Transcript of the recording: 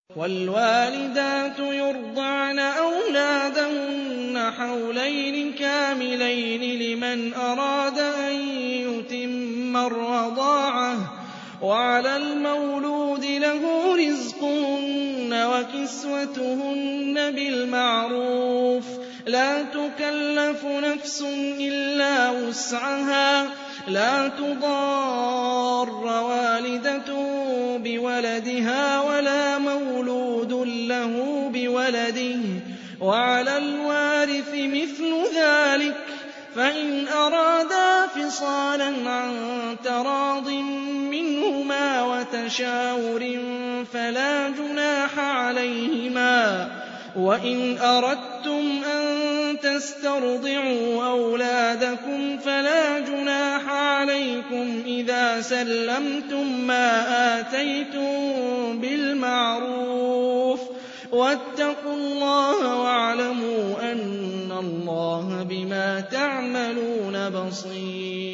وَالْوَالِدَاتُ يُرْضِعْنَ أَوْلَادَهُنَّ حَوْلَيْنِ كَامِلَيْنِ لِمَنْ أَرَادَ أَن يُتِمَّ الرَّضَاعَةَ ۚ وَعَلَى الْمَوْلُودِ لَهُ رِزْقُهُنَّ وَكِسْوَتُهُنَّ بِالْمَعْرُوفِ ۚ لَا تُكَلَّفُ نَفْسٌ إِلَّا وُسْعَهَا ۚ لَا تُضَارَّ وَالِدَةٌ بِوَلَدِهَا وَلَا مَوْلُودٌ لَّهُ بِوَلَدِهِ ۚ وَعَلَى الْوَارِثِ مِثْلُ ذَٰلِكَ ۗ فَإِنْ أَرَادَا فِصَالًا عَن تَرَاضٍ مِّنْهُمَا وَتَشَاوُرٍ فَلَا جُنَاحَ عَلَيْهِمَا ۗ وَإِنْ أَرَدتُّمْ أَن تَسْتَرْضِعُوا أَوْلَادَكُمْ فَلَا جُنَاحَ عَلَيْكُمْ إِذَا سَلَّمْتُم مَّا آتَيْتُم بِالْمَعْرُوفِ ۗ وَاتَّقُوا اللَّهَ وَاعْلَمُوا أَنَّ اللَّهَ بِمَا تَعْمَلُونَ بَصِيرٌ